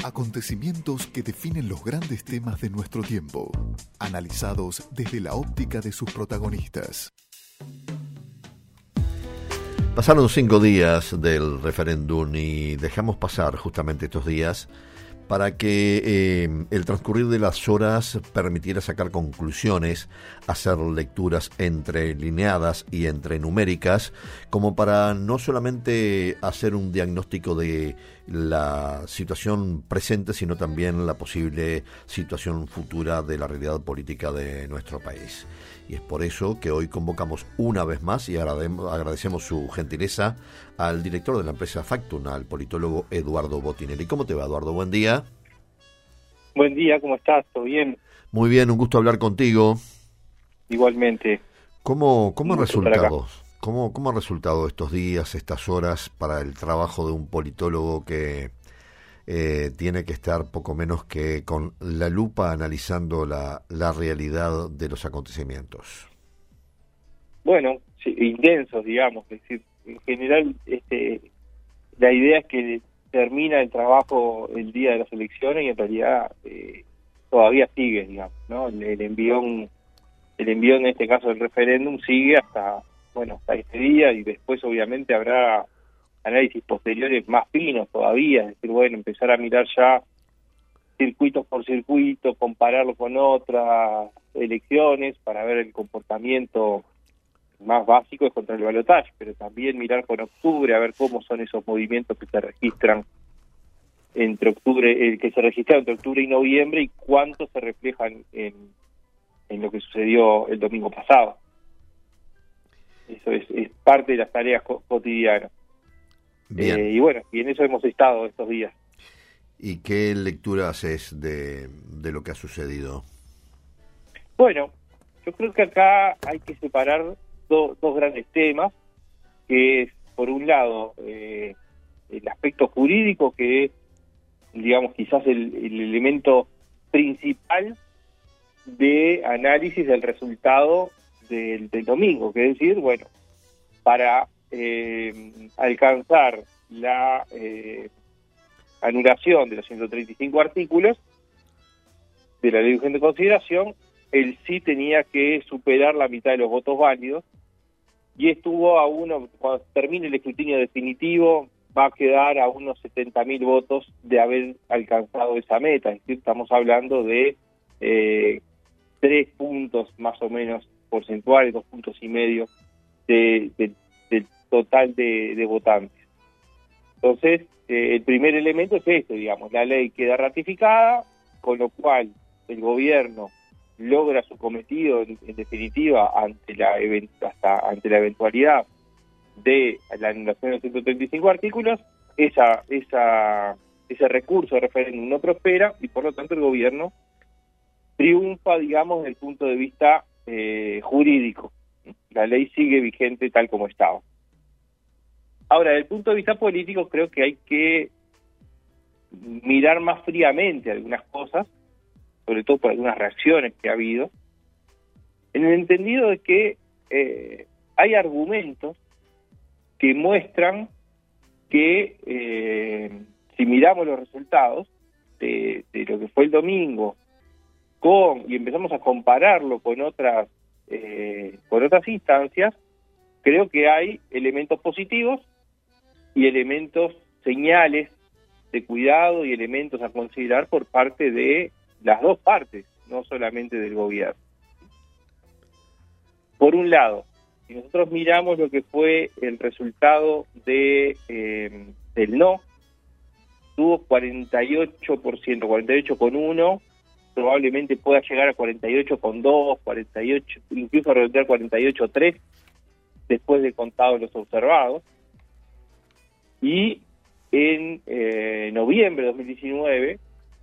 Acontecimientos que definen los grandes temas de nuestro tiempo, analizados desde la óptica de sus protagonistas. Pasaron 5 días del referéndum y dejamos pasar justamente estos días para que el transcurrir de las horas permitiera sacar conclusiones, hacer lecturas entrelineadas y entrenuméricas, como para no solamente hacer un diagnóstico de la situación presente, sino también la posible situación futura de la realidad política de nuestro país. Y es por eso que hoy convocamos una vez más y agradecemos su gentileza al director de la empresa Factum, al politólogo Eduardo Botinelli. ¿Cómo te va, Eduardo? Buen día. Buen día, ¿cómo estás? ¿Todo bien? Muy bien, un gusto hablar contigo. Igualmente. ¿Cómo han resultado? ¿Cómo han resultado estos días, estas horas para el trabajo de un politólogo que tiene que estar poco menos que con la lupa analizando la realidad de los acontecimientos? Bueno, sí, intensos, digamos. Es decir, en general, la idea es que termina el trabajo el día de las elecciones y en realidad todavía sigue, digamos, ¿no? El envión en este caso del referéndum sigue hasta este día, y después obviamente habrá análisis posteriores más finos todavía, es decir, empezar a mirar ya circuito por circuito, compararlo con otras elecciones para ver el comportamiento más básico es contra el balotaje, pero también mirar con octubre a ver cómo son esos movimientos que se registran entre octubre, que se registraron entre octubre y noviembre, y cuánto se reflejan en lo que sucedió el domingo pasado. Eso es parte de las tareas cotidianas. Y en eso hemos estado estos días. ¿Y qué lectura haces de lo que ha sucedido? Bueno, yo creo que acá hay que separar dos grandes temas, que es, por un lado, el aspecto jurídico, que es, digamos, quizás el elemento principal de análisis del resultado del domingo, que es decir, para alcanzar la anulación de los 135 artículos de la ley de urgente consideración, el sí tenía que superar la mitad de los votos válidos, y estuvo cuando termine el escrutinio definitivo, va a quedar a unos 70.000 votos de haber alcanzado esa meta. Es decir, estamos hablando de 3 puntos más o menos porcentuales, 2,5 puntos del total de votantes. Entonces, el primer elemento es digamos, la ley queda ratificada, con lo cual el gobierno logra su cometido en definitiva ante la eventualidad de la anulación de los 135 artículos. Ese recurso de referéndum no prospera y por lo tanto el gobierno triunfa, digamos, desde el punto de vista jurídico. La ley sigue vigente tal como estaba. Ahora, desde el punto de vista político, creo que hay que mirar más fríamente algunas cosas, sobre todo por algunas reacciones que ha habido, en el entendido de que hay argumentos que muestran que si miramos los resultados de lo que fue el domingo y empezamos a compararlo con otras instancias, creo que hay elementos positivos y elementos, señales de cuidado y elementos a considerar por parte de las dos partes, no solamente del gobierno. Por un lado, si nosotros miramos lo que fue el resultado del no, tuvo 48%, 48,1%, probablemente pueda llegar a 48,2%, 48, incluso a redondear 48,3%, después de contados los observados. Y en noviembre de 2019,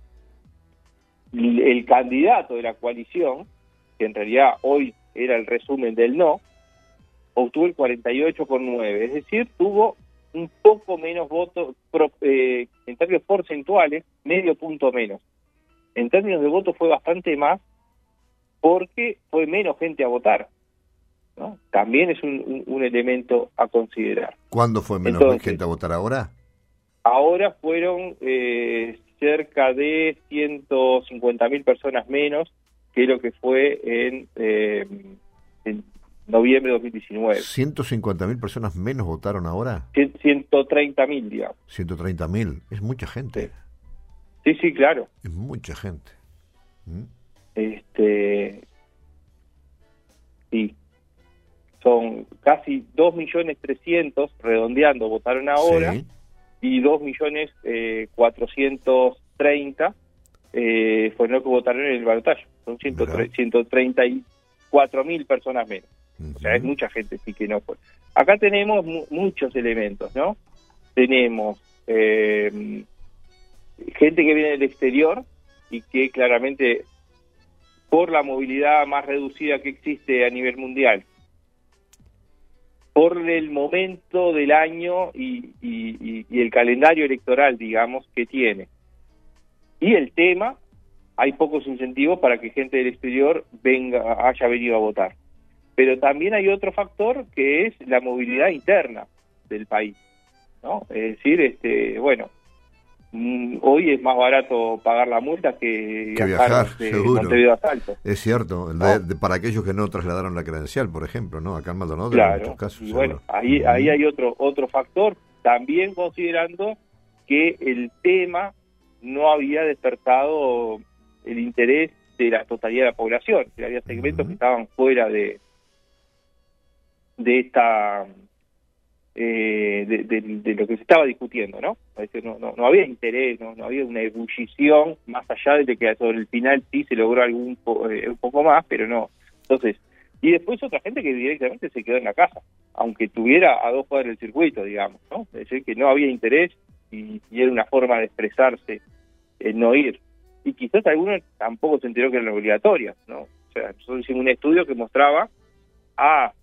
el candidato de la coalición, que en realidad hoy era el resumen del no, obtuvo el 48,9%, es decir, tuvo un poco menos votos, en términos porcentuales, medio punto menos. En términos de votos fue bastante más, porque fue menos gente a votar, ¿no? También es un elemento a considerar. ¿Cuándo fue menos gente a votar ahora? Ahora fueron cerca cerca de 150.000 personas menos que lo que fue en noviembre de 2019. ¿150.000 personas menos votaron ahora? 130.000, digamos. 130.000, es mucha gente. Sí, claro. Es mucha gente. Sí. Son casi 2.300.000, redondeando, votaron ahora, Sí. y 2.430.000 fueron los que votaron en el balotaje. Son 134.000 personas menos. O sea, es mucha gente, sí, que no fue. Acá tenemos muchos elementos, ¿no? Tenemos gente que viene del exterior y que claramente, por la movilidad más reducida que existe a nivel mundial, por el momento del año y el calendario electoral, digamos, que tiene, y el tema, hay pocos incentivos para que gente del exterior haya venido a votar. Pero también hay otro factor que es la movilidad interna del país, ¿no? Es decir, hoy es más barato pagar la multa que viajar, de seguro. Montevideo a Salto. Es cierto, ¿No? para aquellos que no trasladaron la credencial, por ejemplo, ¿no? Acá en Maldonado, Claro, en muchos casos. y seguro. bueno, ahí hay otro factor, también considerando que el tema no había despertado el interés de la totalidad de la población, que había segmentos que estaban fuera de esta de lo que se estaba discutiendo, ¿no? Es decir, no había interés, no había una ebullición más allá de que sobre el final sí se logró un poco más, pero no. Entonces, y después otra gente que directamente se quedó en la casa, aunque tuviera a 2 cuadras del circuito, digamos, ¿no? Es decir, que no había interés y era una forma de expresarse el no ir. Y quizás alguno tampoco se enteró que eran obligatorias, ¿no? O sea, nosotros hicimos un estudio que mostraba a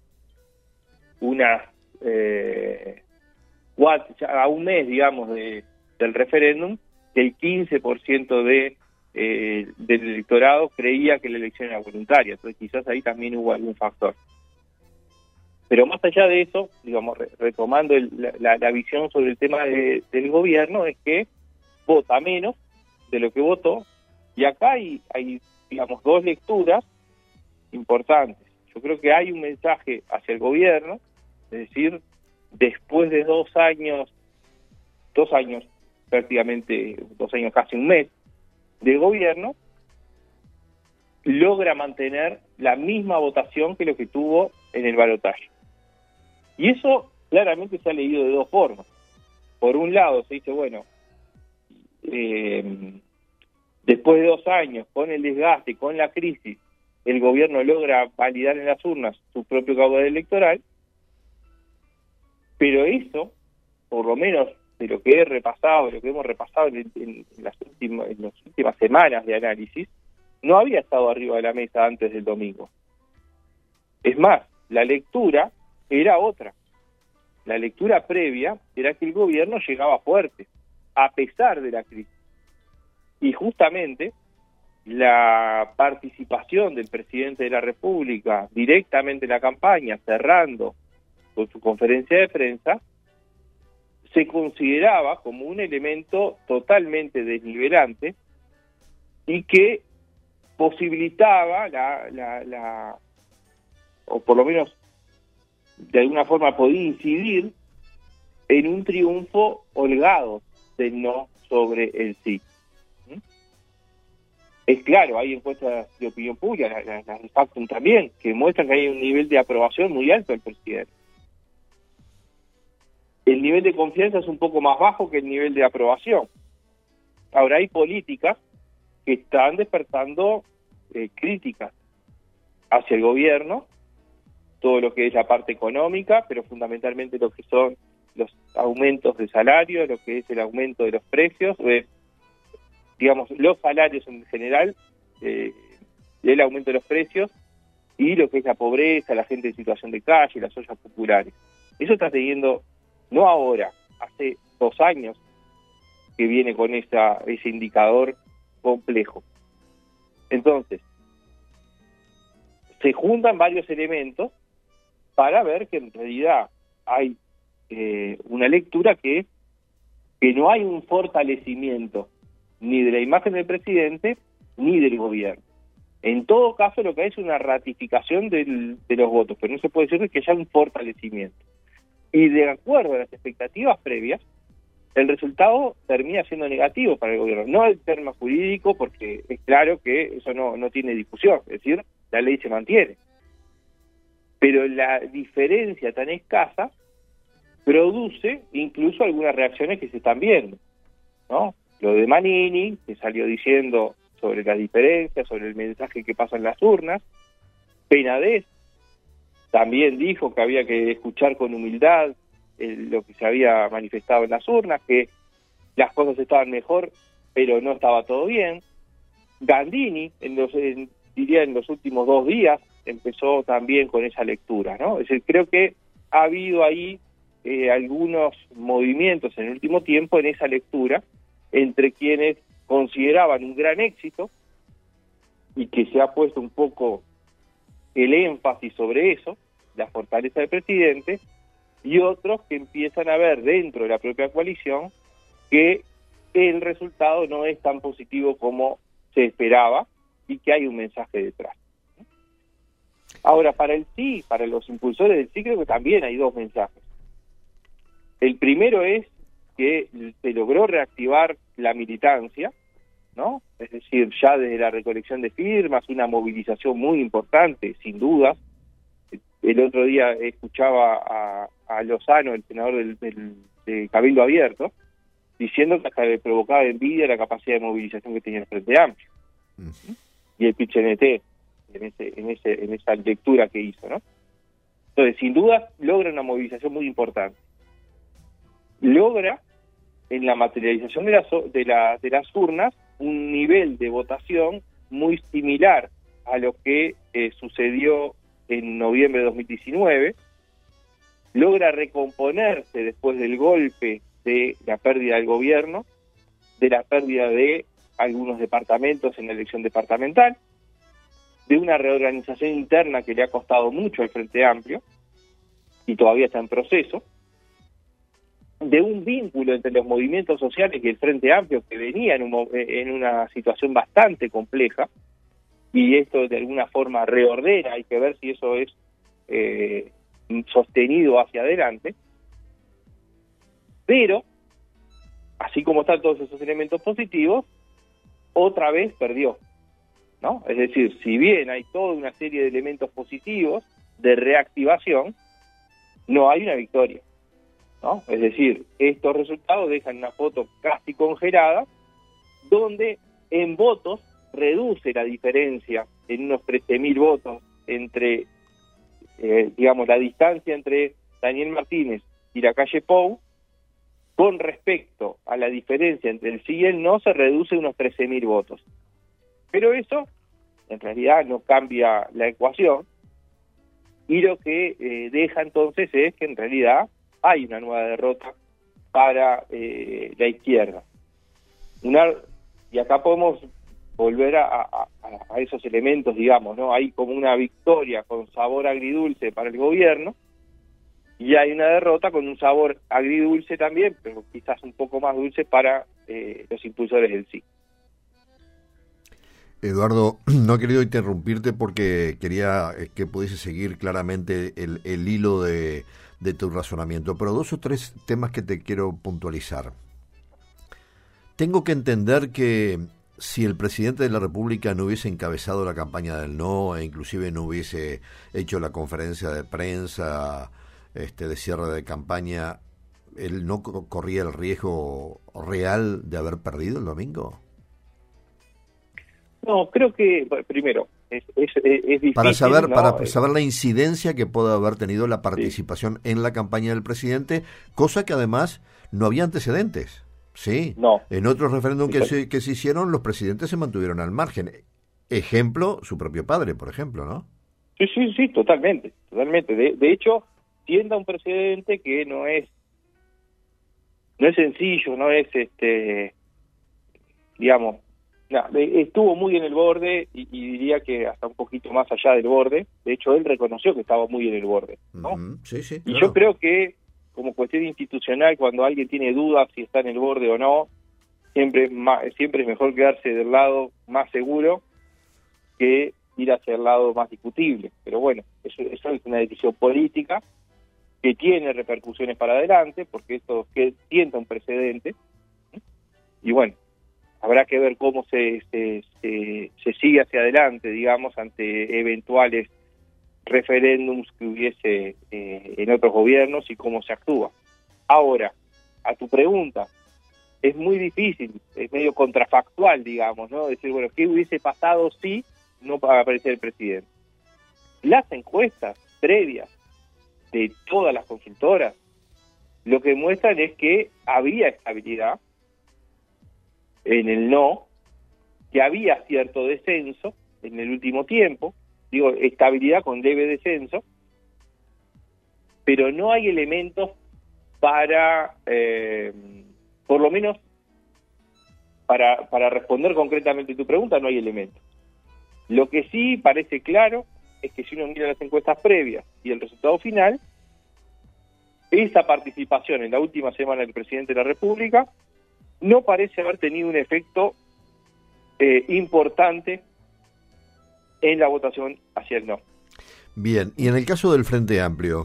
a un mes, digamos, del referéndum, que el 15% del electorado creía que la elección era voluntaria. Entonces quizás ahí también hubo algún factor. Pero más allá de eso, digamos, retomando la visión sobre el tema del gobierno, es que vota menos de lo que votó, y acá hay digamos, 2 lecturas importantes. Yo creo que hay un mensaje hacia el gobierno, es decir, después de 2 años, prácticamente 2 años, casi un mes, de gobierno, logra mantener la misma votación que lo que tuvo en el balotaje. Y eso claramente se ha leído de 2 formas. Por un lado se dice, bueno, después de 2 años, con el desgaste, con la crisis, el gobierno logra validar en las urnas su propio caudal electoral, pero eso, por lo menos de lo que he repasado, lo que hemos repasado en las últimas semanas de análisis, no había estado arriba de la mesa antes del domingo. Es más, la lectura era otra. La lectura previa era que el gobierno llegaba fuerte, a pesar de la crisis. Y justamente la participación del presidente de la República directamente en la campaña, cerrando con su conferencia de prensa, se consideraba como un elemento totalmente desnivelante y que posibilitaba o por lo menos de alguna forma podía incidir en un triunfo holgado del no sobre el sí. Es claro, hay encuestas de opinión pública, las de Factum también, que muestran que hay un nivel de aprobación muy alto del presidente. El nivel de confianza es un poco más bajo que el nivel de aprobación. Ahora hay políticas que están despertando críticas hacia el gobierno, todo lo que es la parte económica, pero fundamentalmente lo que son los aumentos de salario, lo que es el aumento de los precios, digamos, los salarios en general, el aumento de los precios y lo que es la pobreza, la gente en situación de calle, las ollas populares. Eso está teniendo, no ahora, hace 2 años que viene con ese indicador complejo. Entonces, se juntan varios elementos para ver que en realidad hay una lectura que no hay un fortalecimiento ni de la imagen del presidente, ni del gobierno. En todo caso, lo que hay es una ratificación de los votos, pero no se puede decir que haya un fortalecimiento. Y de acuerdo a las expectativas previas, el resultado termina siendo negativo para el gobierno. No el tema jurídico, porque es claro que eso no tiene discusión, es decir, la ley se mantiene. Pero la diferencia tan escasa produce incluso algunas reacciones que se están viendo, ¿no? Lo de Manini, que salió diciendo sobre las diferencias, sobre el mensaje que pasa en las urnas. Penades también dijo que había que escuchar con humildad lo que se había manifestado en las urnas, que las cosas estaban mejor, pero no estaba todo bien. Gandini, diría en los últimos 2 días, empezó también con esa lectura, ¿no? Es decir, creo que ha habido ahí algunos movimientos en el último tiempo en esa lectura entre quienes consideraban un gran éxito y que se ha puesto un poco el énfasis sobre eso, la fortaleza del presidente, y otros que empiezan a ver dentro de la propia coalición que el resultado no es tan positivo como se esperaba y que hay un mensaje detrás. Ahora, para el sí, para los impulsores del sí, creo que también hay 2 mensajes. El primero es que se logró reactivar la militancia, ¿no? Es decir, ya desde la recolección de firmas, una movilización muy importante, sin dudas. El otro día escuchaba a Lozano, el senador de Cabildo Abierto, diciendo que hasta le provocaba envidia la capacidad de movilización que tenía el Frente Amplio. Y el PIT-CNT, en esa lectura que hizo, ¿no? Entonces, sin duda, logra una movilización muy importante. Logra, en la materialización de las urnas, un nivel de votación muy similar a lo que sucedió en noviembre de 2019, logra recomponerse después del golpe de la pérdida del gobierno, de la pérdida de algunos departamentos en la elección departamental, de una reorganización interna que le ha costado mucho al Frente Amplio, y todavía está en proceso, de un vínculo entre los movimientos sociales y el Frente Amplio que venía en una situación bastante compleja, y esto de alguna forma reordena, hay que ver si eso es sostenido hacia adelante, pero, así como están todos esos elementos positivos, otra vez perdió, ¿no? Es decir, si bien hay toda una serie de elementos positivos de reactivación, no hay una victoria, ¿no? Es decir, estos resultados dejan una foto casi congelada, donde en votos reduce la diferencia en unos 13.000 votos entre, digamos, la distancia entre Daniel Martínez y Lacalle Pou, con respecto a la diferencia entre el sí y el no, se reduce unos 13.000 votos. Pero eso, en realidad, no cambia la ecuación, y lo que deja entonces es que en realidad hay una nueva derrota para la izquierda. Y acá podemos volver a esos elementos, digamos, ¿no? Hay como una victoria con sabor agridulce para el gobierno, y hay una derrota con un sabor agridulce también, pero quizás un poco más dulce para los impulsores del sí. Eduardo, no he querido interrumpirte porque quería que pudiese seguir claramente el hilo de tu razonamiento, pero 2 o 3 temas que te quiero puntualizar. Tengo que entender que si el presidente de la República no hubiese encabezado la campaña del no, e inclusive no hubiese hecho la conferencia de prensa de cierre de campaña, ¿él no corría el riesgo real de haber perdido el domingo? No, creo que, bueno, primero, es difícil, para saber, ¿no? Para saber la incidencia que puede haber tenido la participación en la campaña del presidente, cosa que además no había antecedentes. Sí, no. En otros referéndums que se hicieron, los presidentes se mantuvieron al margen. Ejemplo, su propio padre, por ejemplo, ¿no? Sí, totalmente. De hecho, siendo un presidente que no es sencillo, no es, digamos, estuvo muy en el borde y diría que hasta un poquito más allá del borde. De hecho, él reconoció que estaba muy en el borde, ¿no? Sí, claro. Y yo creo que, como cuestión institucional, cuando alguien tiene dudas si está en el borde o no, siempre es mejor quedarse del lado más seguro que ir hacia el lado más discutible. Pero bueno, eso es una decisión política que tiene repercusiones para adelante, porque esto que sienta un precedente, y bueno, habrá que ver cómo se sigue hacia adelante, digamos, ante eventuales referéndums que hubiese en otros gobiernos y cómo se actúa. Ahora, a tu pregunta, es muy difícil, es medio contrafactual, digamos, ¿no? Decir, bueno, ¿qué hubiese pasado si no apareciera el presidente? Las encuestas previas de todas las consultoras lo que muestran es que había estabilidad en el no, que había cierto descenso en el último tiempo, digo, estabilidad con leve descenso, pero no hay elementos para, por lo menos, para responder concretamente tu pregunta, no hay elementos. Lo que sí parece claro es que si uno mira las encuestas previas y el resultado final, esa participación en la última semana del presidente de la República no parece haber tenido un efecto importante en la votación hacia el no. Bien, y en el caso del Frente Amplio,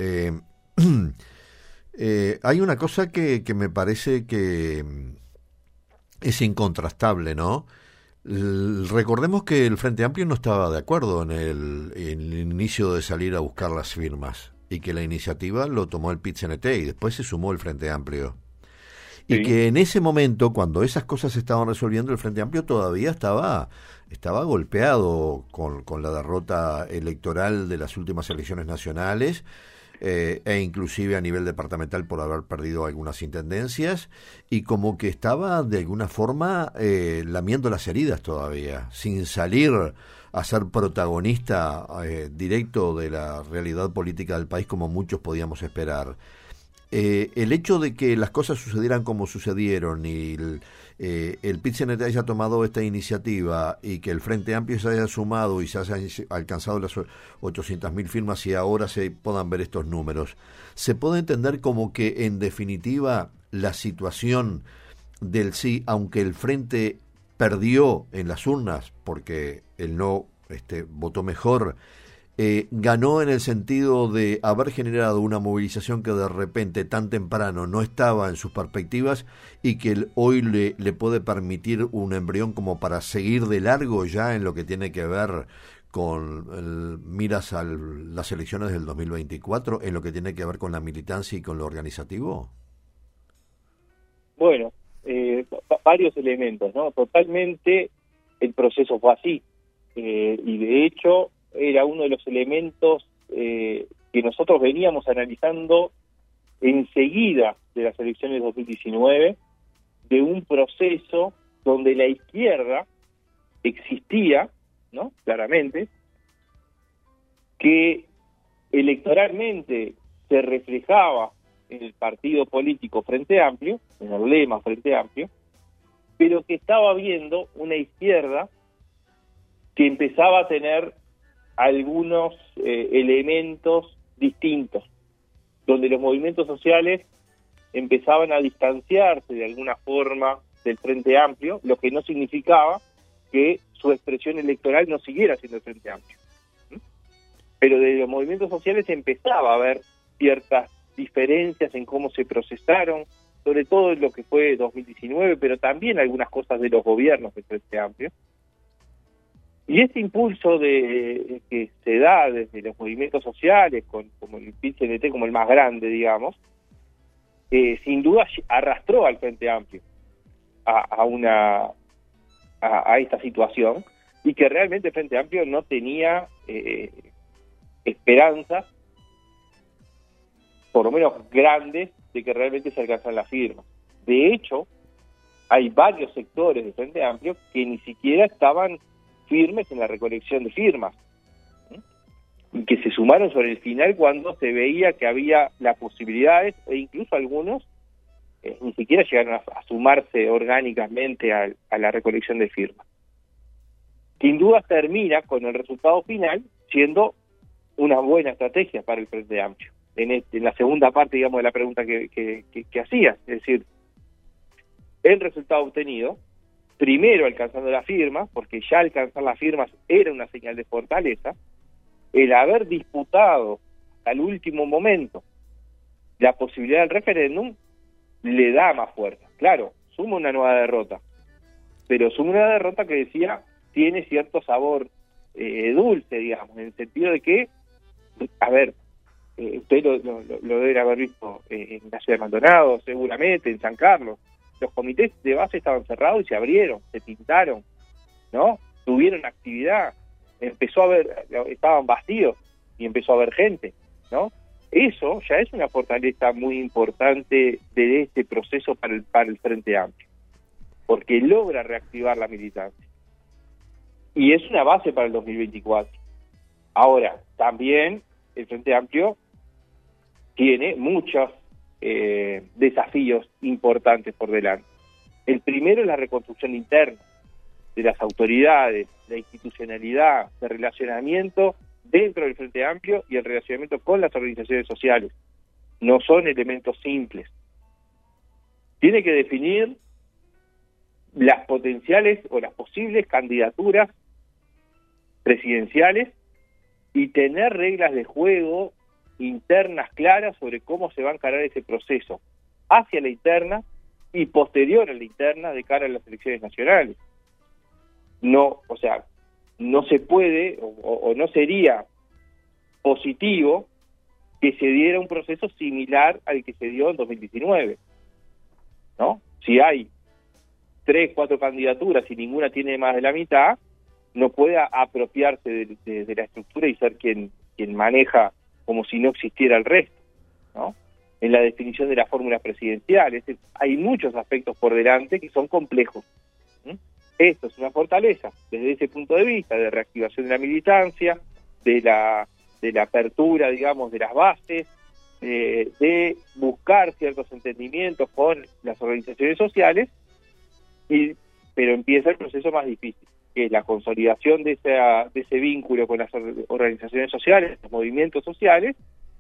hay una cosa que me parece que es incontrastable, ¿no? Recordemos que el Frente Amplio no estaba de acuerdo en el inicio de salir a buscar las firmas y que la iniciativa lo tomó el PIT-CNT y después se sumó el Frente Amplio. Sí. Y que en ese momento, cuando esas cosas se estaban resolviendo, el Frente Amplio todavía estaba golpeado con la derrota electoral de las últimas elecciones nacionales, e inclusive a nivel departamental por haber perdido algunas intendencias, y como que estaba de alguna forma lamiendo las heridas todavía, sin salir a ser protagonista directo de la realidad política del país como muchos podíamos esperar. El hecho de que las cosas sucedieran como sucedieron y el PIT-CNT haya tomado esta iniciativa y que el Frente Amplio se haya sumado y se haya alcanzado las 800.000 firmas y ahora se puedan ver estos números, se puede entender como que en definitiva la situación del sí, aunque el Frente perdió en las urnas porque el no votó mejor, ganó en el sentido de haber generado una movilización que de repente tan temprano no estaba en sus perspectivas y que hoy le puede permitir un embrión como para seguir de largo ya en lo que tiene que ver con miras a las elecciones del 2024, en lo que tiene que ver con la militancia y con lo organizativo. Bueno, varios elementos, ¿no? Totalmente el proceso fue así, y de hecho era uno de los elementos que nosotros veníamos analizando enseguida de las elecciones de 2019, de un proceso donde la izquierda existía, ¿no? Claramente, que electoralmente se reflejaba en el partido político Frente Amplio, en el lema Frente Amplio, pero que estaba viendo una izquierda que empezaba a tener algunos elementos distintos, donde los movimientos sociales empezaban a distanciarse de alguna forma del Frente Amplio, lo que no significaba que su expresión electoral no siguiera siendo el Frente Amplio. Pero de los movimientos sociales empezaba a haber ciertas diferencias en cómo se procesaron, sobre todo en lo que fue 2019, pero también algunas cosas de los gobiernos del Frente Amplio. Y este impulso que se da desde los movimientos sociales, como el PIT-CNT como el más grande, digamos, sin duda arrastró al Frente Amplio a esta situación, y que realmente el Frente Amplio no tenía esperanzas, por lo menos grandes, de que realmente se alcanzan las firmas. De hecho, hay varios sectores del Frente Amplio que ni siquiera estaban firmes en la recolección de firmas, y que se sumaron sobre el final cuando se veía que había las posibilidades, e incluso algunos ni siquiera llegaron a sumarse orgánicamente a la recolección de firmas. Sin duda termina con el resultado final siendo una buena estrategia para el Frente Amplio. En la segunda parte, digamos, de la pregunta que hacías, es decir, el resultado obtenido, primero alcanzando las firmas, porque ya alcanzar las firmas era una señal de fortaleza, el haber disputado al último momento la posibilidad del referéndum le da más fuerza. Claro, suma una nueva derrota, pero suma una derrota que decía tiene cierto sabor dulce, digamos, en el sentido de que, a ver, usted lo debe haber visto en la ciudad de Maldonado, seguramente, en San Carlos. Los comités de base estaban cerrados y se abrieron, se pintaron, ¿no? Tuvieron actividad, empezó a haber, estaban vacíos y empezó a haber gente, ¿no? Eso ya es una fortaleza muy importante de este proceso para el Frente Amplio, porque logra reactivar la militancia. Y es una base para el 2024. Ahora, también el Frente Amplio tiene muchos desafíos importantes por delante. El primero es la reconstrucción interna de las autoridades, la institucionalidad, el relacionamiento dentro del Frente Amplio y el relacionamiento con las organizaciones sociales. No son elementos simples. Tiene que definir las potenciales o las posibles candidaturas presidenciales y tener reglas de juego internas claras sobre cómo se va a encarar ese proceso hacia la interna y posterior a la interna de cara a las elecciones nacionales. No, o sea, no se puede o no sería positivo que se diera un proceso similar al que se dio en 2019, ¿no? Si hay 3, 4 candidaturas y ninguna tiene más de la mitad, no puede apropiarse de la estructura y ser quien maneja como si no existiera el resto, ¿no? En la definición de las fórmulas presidenciales, hay muchos aspectos por delante que son complejos. Esto es una fortaleza desde ese punto de vista, de reactivación de la militancia, de la apertura, digamos, de las bases, de buscar ciertos entendimientos con las organizaciones sociales, pero empieza el proceso más difícil, que es la consolidación de ese vínculo con las organizaciones sociales, los movimientos sociales,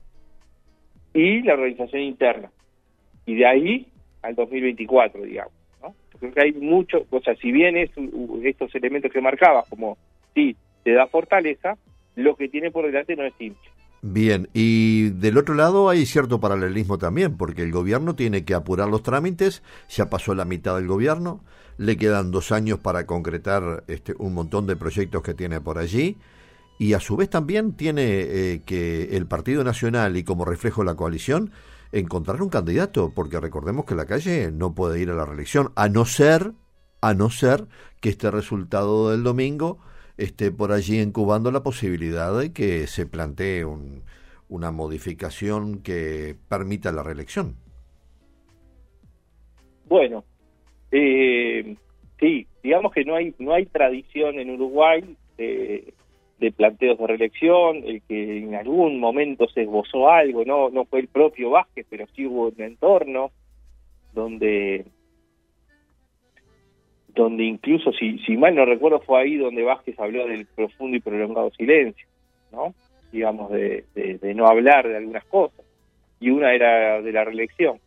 y la organización interna. Y de ahí al 2024, digamos, ¿no? Yo creo que hay mucho, o sea, si bien es estos elementos que marcabas, como sí, te da fortaleza, lo que tiene por delante no es simple. Bien, y del otro lado hay cierto paralelismo también, porque el gobierno tiene que apurar los trámites, ya pasó la mitad del gobierno, le quedan 2 años para concretar un montón de proyectos que tiene por allí, y a su vez también tiene que el Partido Nacional y como reflejo la coalición encontrar un candidato, porque recordemos que la calle no puede ir a la reelección, a no ser que este resultado del domingo esté por allí incubando la posibilidad de que se plantee una modificación que permita la reelección. Bueno, sí, digamos que no hay tradición en Uruguay de planteos de reelección. El que en algún momento se esbozó algo, no fue el propio Vázquez, pero sí hubo un entorno donde incluso, si mal no recuerdo, fue ahí donde Vázquez habló del profundo y prolongado silencio, ¿no? Digamos, de no hablar de algunas cosas, y una era de la reelección.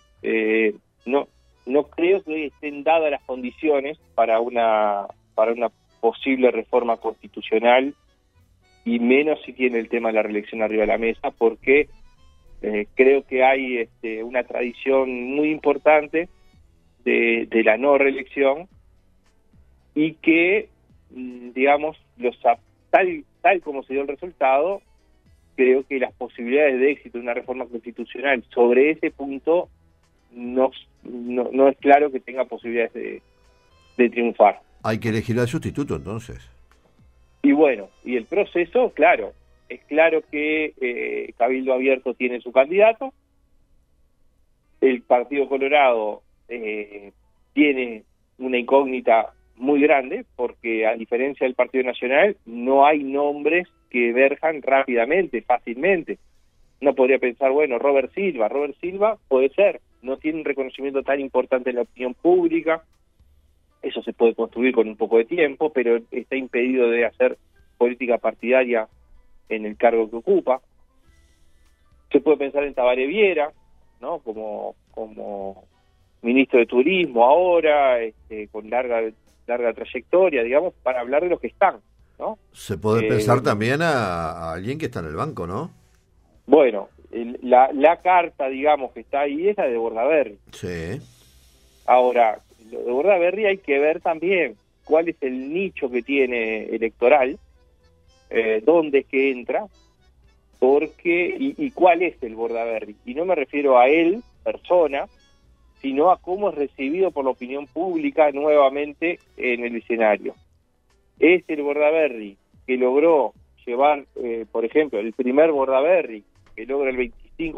No creo que estén dadas las condiciones para una posible reforma constitucional, y menos si tiene el tema de la reelección arriba de la mesa, porque creo que hay una tradición muy importante de la no reelección, y que, digamos, tal como se dio el resultado, creo que las posibilidades de éxito de una reforma constitucional sobre ese punto no es claro que tenga posibilidades de triunfar. Hay que elegir al sustituto, entonces. Y bueno, y el proceso, claro, es claro que Cabildo Abierto tiene su candidato, el Partido Colorado tiene una incógnita muy grande, porque a diferencia del Partido Nacional, no hay nombres que emerjan rápidamente, fácilmente. Uno podría pensar, bueno, Robert Silva puede ser, no tiene un reconocimiento tan importante en la opinión pública, eso se puede construir con un poco de tiempo, pero está impedido de hacer política partidaria en el cargo que ocupa. Se puede pensar en Tabaré Viera, ¿no? como ministro de Turismo ahora, con larga trayectoria, digamos, para hablar de los que están, ¿no? Se puede pensar también a alguien que está en el banco, ¿no? Bueno, la carta, digamos, que está ahí es la de Bordaberry. Sí. Ahora, lo de Bordaberry hay que ver también cuál es el nicho que tiene electoral, dónde es que entra, porque y cuál es el Bordaberry. Y no me refiero a él, persona, sino a cómo es recibido por la opinión pública nuevamente en el escenario. Es el Bordaberry que logró llevar, por ejemplo, el primer Bordaberry, que logra el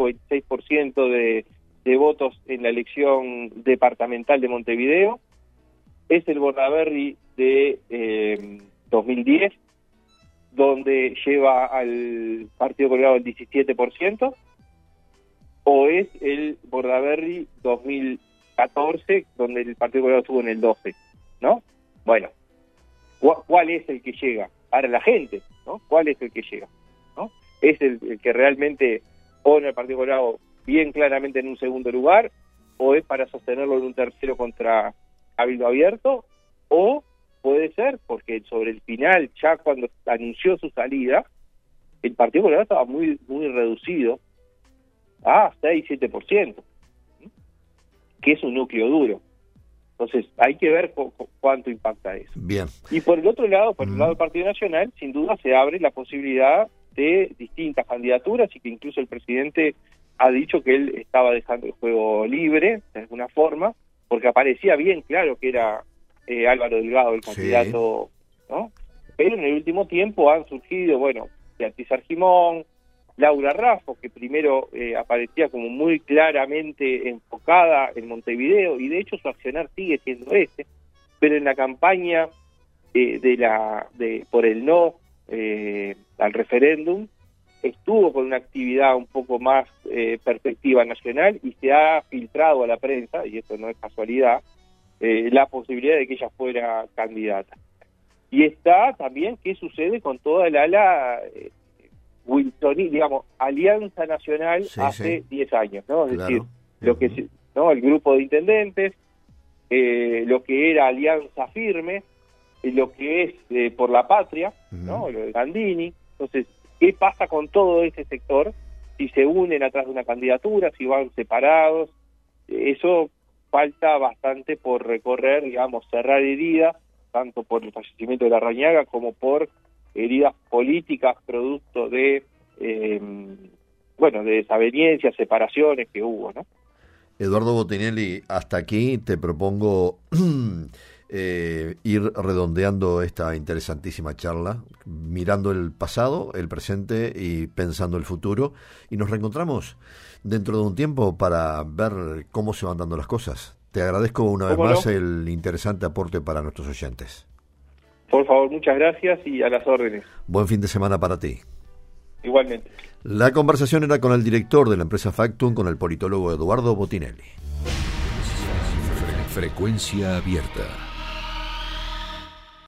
25-26% de votos en la elección departamental de Montevideo. Es el Bordaberry de 2010, donde lleva al Partido Colorado el 17%, o es el Bordaberry 2014, donde el Partido Colorado estuvo en el 12%, ¿no? Bueno, ¿cuál es el que llega? Ahora la gente, ¿no? ¿Cuál es el que llega? ¿No? ¿Es el que realmente pone al Partido Colorado bien claramente en un segundo lugar, o es para sostenerlo en un tercero contra Cabildo Abierto, o puede ser porque sobre el final, ya cuando anunció su salida, el Partido Colorado estaba muy reducido a 6-7%, que es un núcleo duro. Entonces hay que ver cuánto impacta eso. Bien. Y por el otro lado, por el lado del Partido Nacional, sin duda se abre la posibilidad de distintas candidaturas, y que incluso el presidente ha dicho que él estaba dejando el juego libre, de alguna forma, porque aparecía bien claro que era Álvaro Delgado el candidato, sí, ¿no? Pero en el último tiempo han surgido, Beatriz Argimón, Laura Raffo, que primero aparecía como muy claramente enfocada en Montevideo, y de hecho su accionar sigue siendo ese, pero en la campaña por el no al referéndum estuvo con una actividad un poco más perspectiva nacional, y se ha filtrado a la prensa, y esto no es casualidad, la posibilidad de que ella fuera candidata. Y está también qué sucede con toda el ala Wilson, digamos, Alianza Nacional, sí, hace 10 años, ¿no? Es decir, lo que ¿no? El grupo de intendentes, lo que era Alianza Firme, lo que es Por la Patria, ¿no? Lo de Gandini. Entonces, ¿qué pasa con todo ese sector? Si se unen atrás de una candidatura, si van separados, eso falta bastante por recorrer, digamos, cerrar heridas, tanto por el fallecimiento de Larrañaga como por heridas políticas producto de de desavenencias, separaciones que hubo, ¿no? Eduardo Botinelli, hasta aquí te propongo ir redondeando esta interesantísima charla, mirando el pasado, el presente y pensando el futuro, y nos reencontramos dentro de un tiempo para ver cómo se van dando las cosas. Te agradezco una vez más el interesante aporte para nuestros oyentes. Por favor, muchas gracias y a las órdenes. Buen fin de semana para ti. Igualmente. La conversación era con el director de la empresa Factum, con el politólogo Eduardo Botinelli. Frecuencia abierta.